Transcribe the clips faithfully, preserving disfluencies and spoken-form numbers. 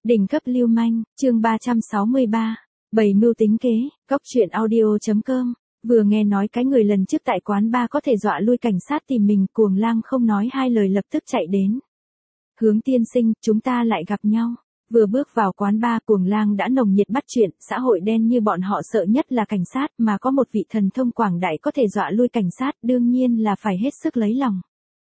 Đỉnh cấp lưu manh, chương ba trăm sáu mươi ba. Bày mưu tính kế, góc truyện audio.com. Vừa nghe nói cái người lần trước tại quán bar có thể dọa lui cảnh sát tìm mình, Cuồng Lang không nói hai lời lập tức chạy đến. Hướng tiên sinh, chúng ta lại gặp nhau. Vừa bước vào quán bar, Cuồng Lang đã nồng nhiệt bắt chuyện, xã hội đen như bọn họ sợ nhất là cảnh sát, mà có một vị thần thông quảng đại có thể dọa lui cảnh sát, đương nhiên là phải hết sức lấy lòng.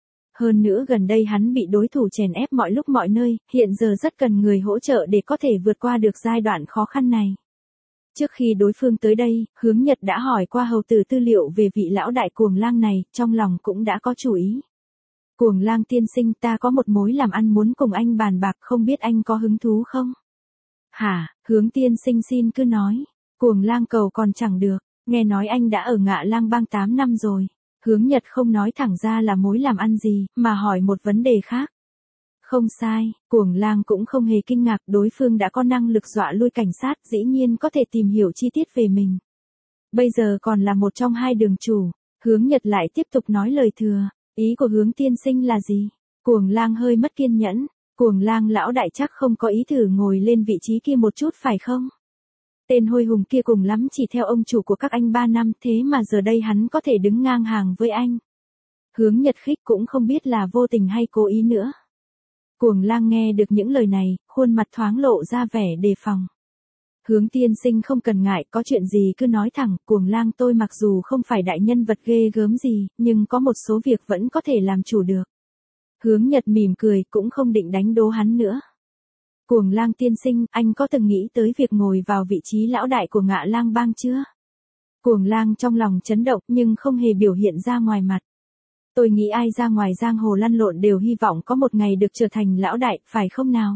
Hơn nữa gần đây hắn bị đối thủ chèn ép mọi lúc mọi nơi, hiện giờ rất cần người hỗ trợ để có thể vượt qua được giai đoạn khó khăn này. Trước khi đối phương tới đây, Hướng Nhật đã hỏi qua hầu tử tư liệu về vị lão đại Cuồng Lang này, trong lòng cũng đã có chủ ý. Cuồng Lang tiên sinh, ta có một mối làm ăn muốn cùng anh bàn bạc, không biết anh có hứng thú không? Hả, Hướng tiên sinh xin cứ nói. Cuồng Lang cầu còn chẳng được, nghe nói anh đã ở Ngạ Lang Bang tám năm rồi. Hướng Nhật không nói thẳng ra là mối làm ăn gì, mà hỏi một vấn đề khác. Không sai, Cuồng Lang cũng không hề kinh ngạc, đối phương đã có năng lực dọa lui cảnh sát, dĩ nhiên có thể tìm hiểu chi tiết về mình. Bây giờ còn là một trong hai đường chủ. Hướng Nhật lại tiếp tục nói lời thừa, ý của Hướng tiên sinh là gì? Cuồng Lang hơi mất kiên nhẫn, Cuồng Lang lão đại chắc không có ý thử ngồi lên vị trí kia một chút phải không? Tên hôi hùng kia cùng lắm chỉ theo ông chủ của các anh ba năm, thế mà giờ đây hắn có thể đứng ngang hàng với anh. Hướng Nhật khích cũng không biết là vô tình hay cố ý nữa. Cuồng Lang nghe được những lời này, khuôn mặt thoáng lộ ra vẻ đề phòng. Hướng tiên sinh không cần ngại, có chuyện gì cứ nói thẳng, Cuồng Lang tôi mặc dù không phải đại nhân vật ghê gớm gì, nhưng có một số việc vẫn có thể làm chủ được. Hướng Nhật mỉm cười, cũng không định đánh đố hắn nữa. Cuồng Lang tiên sinh, anh có từng nghĩ tới việc ngồi vào vị trí lão đại của Ngạ Lang Bang chưa? Cuồng Lang trong lòng chấn động nhưng không hề biểu hiện ra ngoài mặt. Tôi nghĩ ai ra ngoài giang hồ lăn lộn đều hy vọng có một ngày được trở thành lão đại, phải không nào?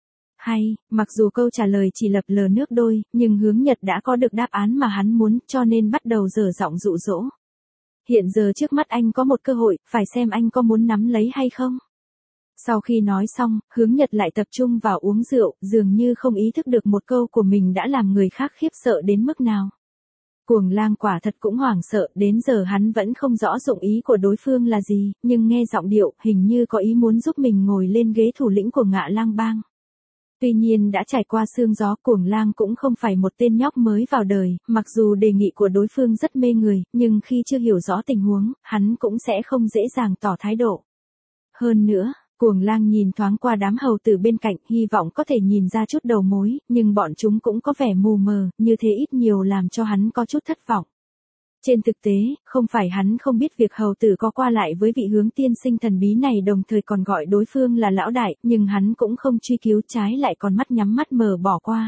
Hay, mặc dù câu trả lời chỉ lập lờ nước đôi, nhưng Hướng Nhật đã có được đáp án mà hắn muốn, cho nên bắt đầu dở giọng dụ dỗ. Hiện giờ trước mắt anh có một cơ hội, phải xem anh có muốn nắm lấy hay không? Sau khi nói xong, Hướng Nhật lại tập trung vào uống rượu, dường như không ý thức được một câu của mình đã làm người khác khiếp sợ đến mức nào. Cuồng Lang quả thật cũng hoảng sợ, đến giờ hắn vẫn không rõ dụng ý của đối phương là gì, nhưng nghe giọng điệu, hình như có ý muốn giúp mình ngồi lên ghế thủ lĩnh của Ngạ Lang Bang. Tuy nhiên đã trải qua sương gió, Cuồng Lang cũng không phải một tên nhóc mới vào đời, mặc dù đề nghị của đối phương rất mê người, nhưng khi chưa hiểu rõ tình huống, hắn cũng sẽ không dễ dàng tỏ thái độ. Hơn nữa, Cuồng Lang nhìn thoáng qua đám hầu tử bên cạnh, hy vọng có thể nhìn ra chút đầu mối, nhưng bọn chúng cũng có vẻ mù mờ, như thế ít nhiều làm cho hắn có chút thất vọng. Trên thực tế, không phải hắn không biết việc hầu tử có qua lại với vị Hướng tiên sinh thần bí này, đồng thời còn gọi đối phương là lão đại, nhưng hắn cũng không truy cứu, trái lại còn mắt nhắm mắt mở bỏ qua.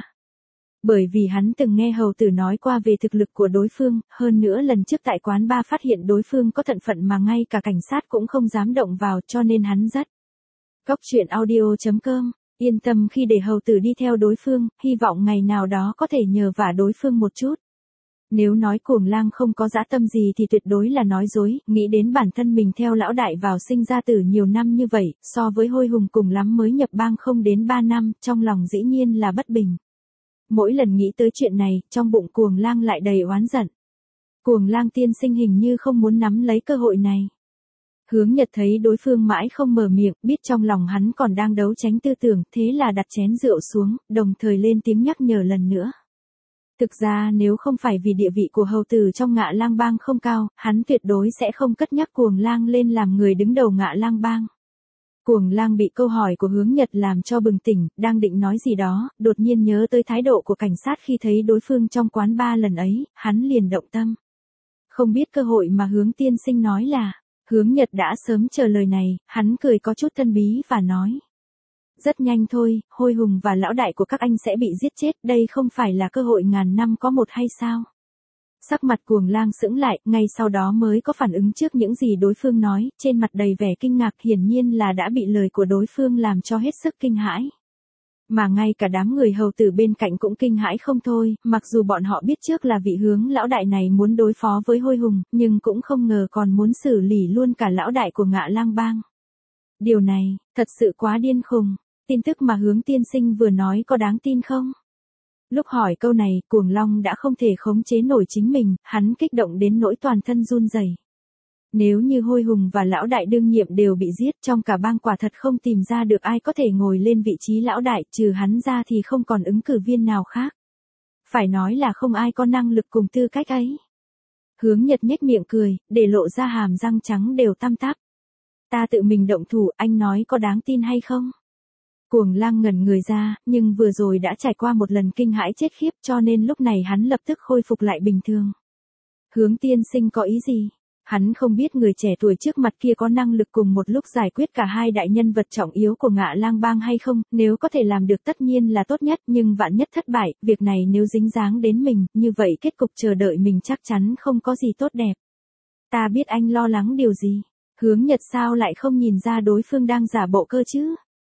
Bởi vì hắn từng nghe hầu tử nói qua về thực lực của đối phương, hơn nữa lần trước tại quán bar phát hiện đối phương có thận phận mà ngay cả cảnh sát cũng không dám động vào, cho nên hắn rất Góc truyện audio.com, yên tâm khi để hầu tử đi theo đối phương, hy vọng ngày nào đó có thể nhờ vả đối phương một chút. Nếu nói Cuồng Lang không có dã tâm gì thì tuyệt đối là nói dối, nghĩ đến bản thân mình theo lão đại vào sinh ra tử nhiều năm như vậy, so với hôi hùng cùng lắm mới nhập bang không đến ba năm, trong lòng dĩ nhiên là bất bình. Mỗi lần nghĩ tới chuyện này, trong bụng Cuồng Lang lại đầy oán giận. Cuồng Lang tiên sinh hình như không muốn nắm lấy cơ hội này. Hướng Nhật thấy đối phương mãi không mở miệng, biết trong lòng hắn còn đang đấu tranh tư tưởng, thế là đặt chén rượu xuống, đồng thời lên tiếng nhắc nhở lần nữa. Thực ra nếu không phải vì địa vị của hầu tử trong Ngạ Lang Bang không cao, hắn tuyệt đối sẽ không cất nhắc Cuồng Lang lên làm người đứng đầu Ngạ Lang Bang. Cuồng Lang bị câu hỏi của Hướng Nhật làm cho bừng tỉnh, đang định nói gì đó, đột nhiên nhớ tới thái độ của cảnh sát khi thấy đối phương trong quán bar lần ấy, hắn liền động tâm. Không biết cơ hội mà Hướng tiên sinh nói là... Hướng Nhật đã sớm chờ lời này, hắn cười có chút thân bí và nói. Rất nhanh thôi, hôi hùng và lão đại của các anh sẽ bị giết chết, đây không phải là cơ hội ngàn năm có một hay sao? Sắc mặt Cuồng Lang sững lại, ngay sau đó mới có phản ứng trước những gì đối phương nói, trên mặt đầy vẻ kinh ngạc, hiển nhiên là đã bị lời của đối phương làm cho hết sức kinh hãi. Mà ngay cả đám người hầu tử bên cạnh cũng kinh hãi không thôi, mặc dù bọn họ biết trước là vị Hướng lão đại này muốn đối phó với hôi hùng, nhưng cũng không ngờ còn muốn xử lý luôn cả lão đại của Ngạ Lang Bang. Điều này, thật sự quá điên khùng, tin tức mà Hướng tiên sinh vừa nói có đáng tin không? Lúc hỏi câu này, Cuồng Long đã không thể khống chế nổi chính mình, hắn kích động đến nỗi toàn thân run rẩy. Nếu như Hôi Hùng và lão đại đương nhiệm đều bị giết, trong cả bang quả thật không tìm ra được ai có thể ngồi lên vị trí lão đại, trừ hắn ra thì không còn ứng cử viên nào khác. Phải nói là không ai có năng lực cùng tư cách ấy. Hướng Nhật nhếch miệng cười, để lộ ra hàm răng trắng đều tăm tắp. Ta tự mình động thủ, anh nói có đáng tin hay không? Cuồng Lang ngẩn người ra, nhưng vừa rồi đã trải qua một lần kinh hãi chết khiếp cho nên lúc này hắn lập tức khôi phục lại bình thường. Hướng tiên sinh có ý gì? Hắn không biết người trẻ tuổi trước mặt kia có năng lực cùng một lúc giải quyết cả hai đại nhân vật trọng yếu của Ngạ Lang bang hay không, nếu có thể làm được tất nhiên là tốt nhất, nhưng vạn nhất thất bại, việc này nếu dính dáng đến mình, như vậy kết cục chờ đợi mình chắc chắn không có gì tốt đẹp. Ta biết anh lo lắng điều gì. Hướng Nhật sao lại không nhìn ra đối phương đang giả bộ cơ chứ?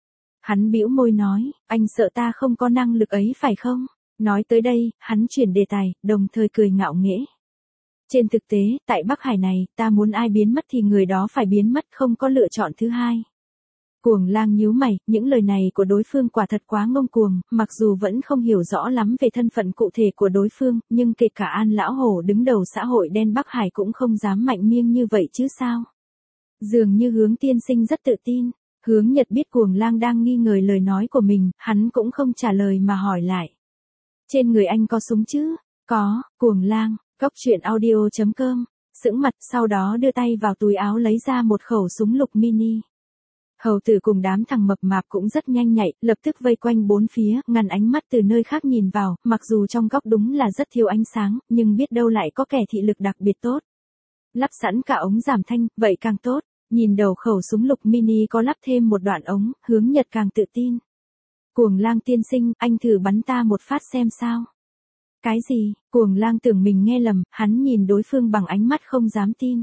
Hắn bĩu môi nói, anh sợ ta không có năng lực ấy phải không? Nói tới đây, hắn chuyển đề tài, đồng thời cười ngạo nghễ. Trên thực tế, tại Bắc Hải này, ta muốn ai biến mất thì người đó phải biến mất, không có lựa chọn thứ hai. Cuồng Lang nhíu mày, những lời này của đối phương quả thật quá ngông cuồng, mặc dù vẫn không hiểu rõ lắm về thân phận cụ thể của đối phương, nhưng kể cả An Lão Hổ đứng đầu xã hội đen Bắc Hải cũng không dám mạnh miêng như vậy chứ sao. Dường như Hướng tiên sinh rất tự tin. Hướng Nhật biết Cuồng Lang đang nghi ngờ lời nói của mình, hắn cũng không trả lời mà hỏi lại. Trên người anh có súng chứ? Có. Cuồng Lang. Góc truyện audio chấm com, sững mặt, sau đó đưa tay vào túi áo lấy ra một khẩu súng lục mini. Hầu tử cùng đám thằng mập mạp cũng rất nhanh nhạy, lập tức vây quanh bốn phía, ngăn ánh mắt từ nơi khác nhìn vào, mặc dù trong góc đúng là rất thiếu ánh sáng, nhưng biết đâu lại có kẻ thị lực đặc biệt tốt. Lắp sẵn cả ống giảm thanh, vậy càng tốt. Nhìn đầu khẩu súng lục mini có lắp thêm một đoạn ống, Hướng Nhật càng tự tin. Cuồng Lang tiên sinh, anh thử bắn ta một phát xem sao. Cái gì? Cuồng Lang tưởng mình nghe lầm, hắn nhìn đối phương bằng ánh mắt không dám tin.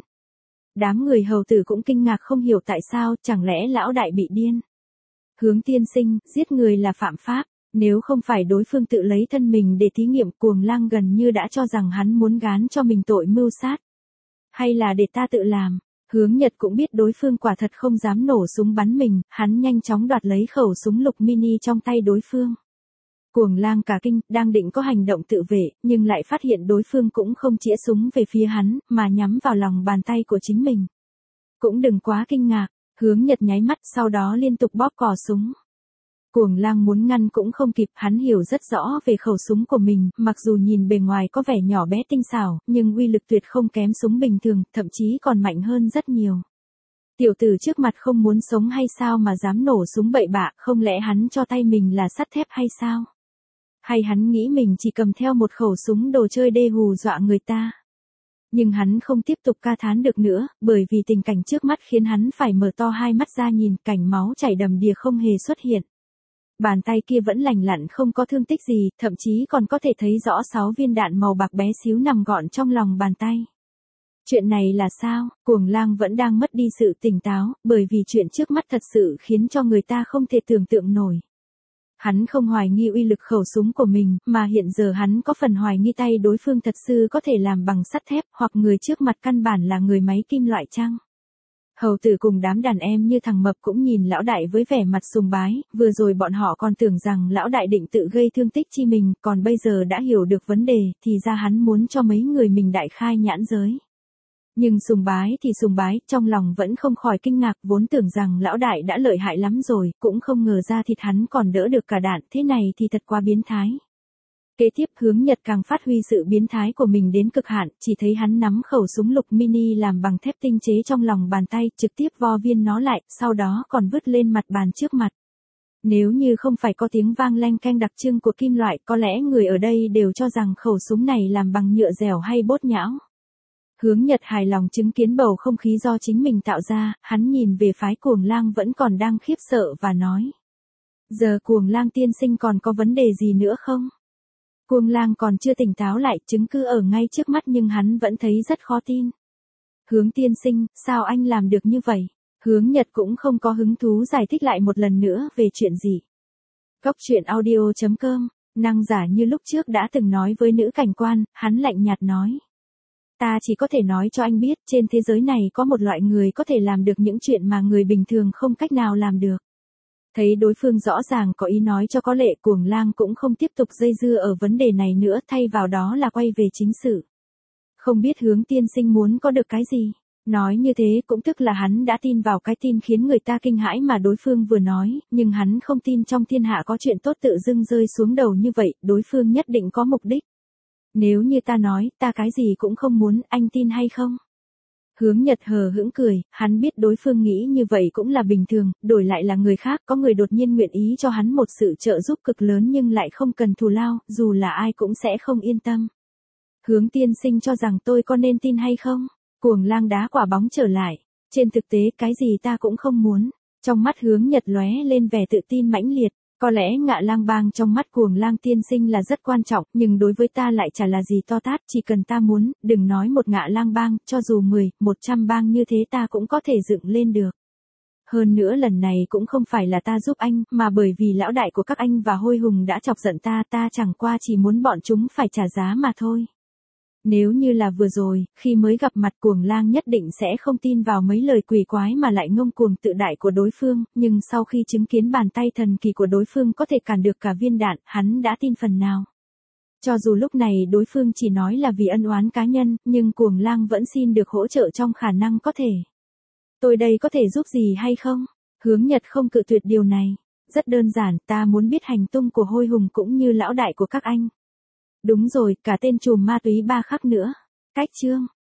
Đám người hầu tử cũng kinh ngạc không hiểu tại sao, chẳng lẽ lão đại bị điên. Hướng tiên sinh, giết người là phạm pháp, nếu không phải đối phương tự lấy thân mình để thí nghiệm, Cuồng Lang gần như đã cho rằng hắn muốn gán cho mình tội mưu sát. Hay là để ta tự làm. Hướng Nhật cũng biết đối phương quả thật không dám nổ súng bắn mình, hắn nhanh chóng đoạt lấy khẩu súng lục mini trong tay đối phương. Cuồng Lang cả kinh, đang định có hành động tự vệ, nhưng lại phát hiện đối phương cũng không chĩa súng về phía hắn, mà nhắm vào lòng bàn tay của chính mình. Cũng đừng quá kinh ngạc, Hướng Nhật nháy mắt sau đó liên tục bóp cò súng. Cuồng Lang muốn ngăn cũng không kịp, hắn hiểu rất rõ về khẩu súng của mình, mặc dù nhìn bề ngoài có vẻ nhỏ bé tinh xảo, nhưng uy lực tuyệt không kém súng bình thường, thậm chí còn mạnh hơn rất nhiều. Tiểu tử trước mặt không muốn sống hay sao mà dám nổ súng bậy bạ, không lẽ hắn cho tay mình là sắt thép hay sao? Hay hắn nghĩ mình chỉ cầm theo một khẩu súng đồ chơi đê hù dọa người ta? Nhưng hắn không tiếp tục ca thán được nữa, bởi vì tình cảnh trước mắt khiến hắn phải mở to hai mắt ra nhìn, cảnh máu chảy đầm đìa không hề xuất hiện. Bàn tay kia vẫn lành lặn không có thương tích gì, thậm chí còn có thể thấy rõ sáu viên đạn màu bạc bé xíu nằm gọn trong lòng bàn tay. Chuyện này là sao? Cuồng Lang vẫn đang mất đi sự tỉnh táo, bởi vì chuyện trước mắt thật sự khiến cho người ta không thể tưởng tượng nổi. Hắn không hoài nghi uy lực khẩu súng của mình, mà hiện giờ hắn có phần hoài nghi tay đối phương thật sự có thể làm bằng sắt thép, hoặc người trước mặt căn bản là người máy kim loại chăng? Hầu tử cùng đám đàn em như thằng mập cũng nhìn lão đại với vẻ mặt sùng bái, vừa rồi bọn họ còn tưởng rằng lão đại định tự gây thương tích chi mình, còn bây giờ đã hiểu được vấn đề, thì ra hắn muốn cho mấy người mình đại khai nhãn giới. Nhưng sùng bái thì sùng bái, trong lòng vẫn không khỏi kinh ngạc, vốn tưởng rằng lão đại đã lợi hại lắm rồi, cũng không ngờ ra thịt hắn còn đỡ được cả đạn, thế này thì thật quá biến thái. Kế tiếp Hướng Nhật càng phát huy sự biến thái của mình đến cực hạn, chỉ thấy hắn nắm khẩu súng lục mini làm bằng thép tinh chế trong lòng bàn tay, trực tiếp vo viên nó lại, sau đó còn vứt lên mặt bàn trước mặt. Nếu như không phải có tiếng vang leng keng đặc trưng của kim loại, có lẽ người ở đây đều cho rằng khẩu súng này làm bằng nhựa dẻo hay bốt nhão. Hướng Nhật hài lòng chứng kiến bầu không khí do chính mình tạo ra, hắn nhìn về phái Cuồng Lang vẫn còn đang khiếp sợ và nói. Giờ Cuồng Lang tiên sinh còn có vấn đề gì nữa không? Cuồng Lang còn chưa tỉnh táo lại, chứng cứ ở ngay trước mắt nhưng hắn vẫn thấy rất khó tin. Hướng tiên sinh, sao anh làm được như vậy? Hướng Nhật cũng không có hứng thú giải thích lại một lần nữa về chuyện gì. Góc truyện audio chấm com, năng giả như lúc trước đã từng nói với nữ cảnh quan, hắn lạnh nhạt nói. Ta chỉ có thể nói cho anh biết, trên thế giới này có một loại người có thể làm được những chuyện mà người bình thường không cách nào làm được. Thấy đối phương rõ ràng có ý nói cho có lệ, Cuồng Lang cũng không tiếp tục dây dưa ở vấn đề này nữa, thay vào đó là quay về chính sự. Không biết Hướng tiên sinh muốn có được cái gì? Nói như thế cũng tức là hắn đã tin vào cái tin khiến người ta kinh hãi mà đối phương vừa nói, nhưng hắn không tin trong thiên hạ có chuyện tốt tự dưng rơi xuống đầu như vậy, đối phương nhất định có mục đích. Nếu như ta nói, ta cái gì cũng không muốn, anh tin hay không? Hướng Nhật hờ hững cười, hắn biết đối phương nghĩ như vậy cũng là bình thường, đổi lại là người khác, có người đột nhiên nguyện ý cho hắn một sự trợ giúp cực lớn nhưng lại không cần thù lao, dù là ai cũng sẽ không yên tâm. Hướng tiên sinh cho rằng tôi có nên tin hay không? Cuồng lang đá quả bóng trở lại. Trên thực tế cái gì ta cũng không muốn. Trong mắt Hướng Nhật lóe lên vẻ tự tin mãnh liệt. Có lẽ ngạ lang bang trong mắt cuồng lang tiên sinh là rất quan trọng, nhưng đối với ta lại chả là gì to tát, chỉ cần ta muốn, đừng nói một ngạ lang bang, cho dù mười, một trăm bang như thế ta cũng có thể dựng lên được. Hơn nữa lần này cũng không phải là ta giúp anh, mà bởi vì lão đại của các anh và Hôi Hùng đã chọc giận ta, ta chẳng qua chỉ muốn bọn chúng phải trả giá mà thôi. Nếu như là vừa rồi, khi mới gặp mặt cuồng lang nhất định sẽ không tin vào mấy lời quỷ quái mà lại ngông cuồng tự đại của đối phương, nhưng sau khi chứng kiến bàn tay thần kỳ của đối phương có thể cản được cả viên đạn, hắn đã tin phần nào. Cho dù lúc này đối phương chỉ nói là vì ân oán cá nhân, nhưng cuồng lang vẫn xin được hỗ trợ trong khả năng có thể. Tôi đây có thể giúp gì hay không? Hướng Nhật không cự tuyệt điều này. Rất đơn giản, ta muốn biết hành tung của Hôi Hùng cũng như lão đại của các anh. Đúng rồi, cả tên trùm ma túy ba khắc nữa. Cách chương